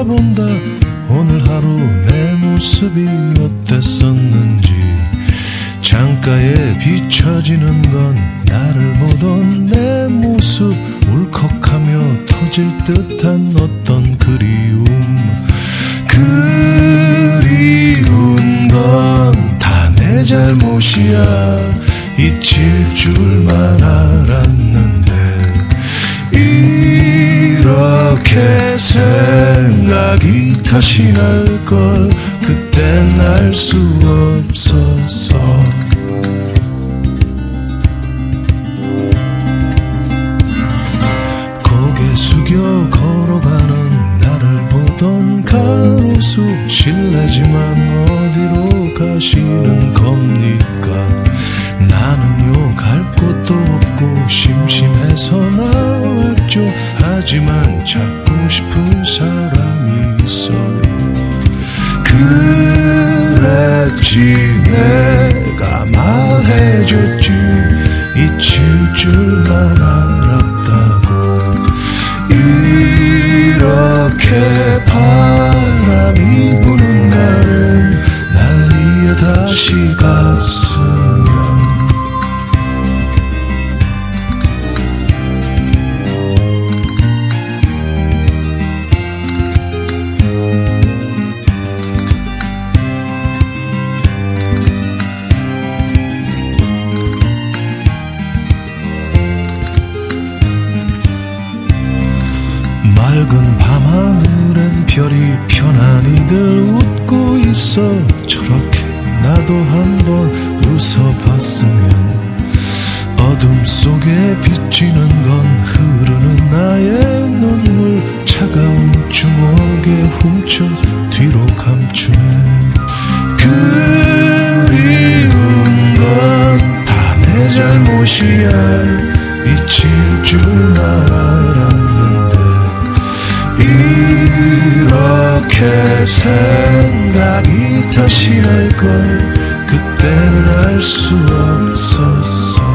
돌아본다. 오늘 하루 내 모습이 어땠었는지. 창가에 비춰지는 건 나를 보던 내 모습. 울컥하며 터질 듯한 어떤 그리움. 그리운 건 다 내 잘못이야. 잊힐 줄만 알았는데 이렇게 생각이 다시 날걸 그땐 알 수 없었어. 고개 숙여 걸어가는 나를 보던 가로수. 실례지만 어디로 가시는 겁니까? 나는요 갈 곳도 없고 심심해서 나왔죠. 하지만 찾고 싶은 사람이 있어요. 그랬지 내가 말해줬지. 잊힐 줄만 알았다고. 이렇게 바람이 부는 날은 난리에 다시 갔으면. 맑은 밤하늘엔 별이 편안히들 웃고 있어. 저렇게 나도 한번 웃어봤으면. 어둠 속에 비치는 건 흐르는 나의 눈물. 차가운 주먹에 훔쳐 뒤로 감추네. 그리운 건 다 내 잘못이야. 잊힐 줄만 알았는데 이렇게 생각이 다시 날걸 그때는 알 수 없었어.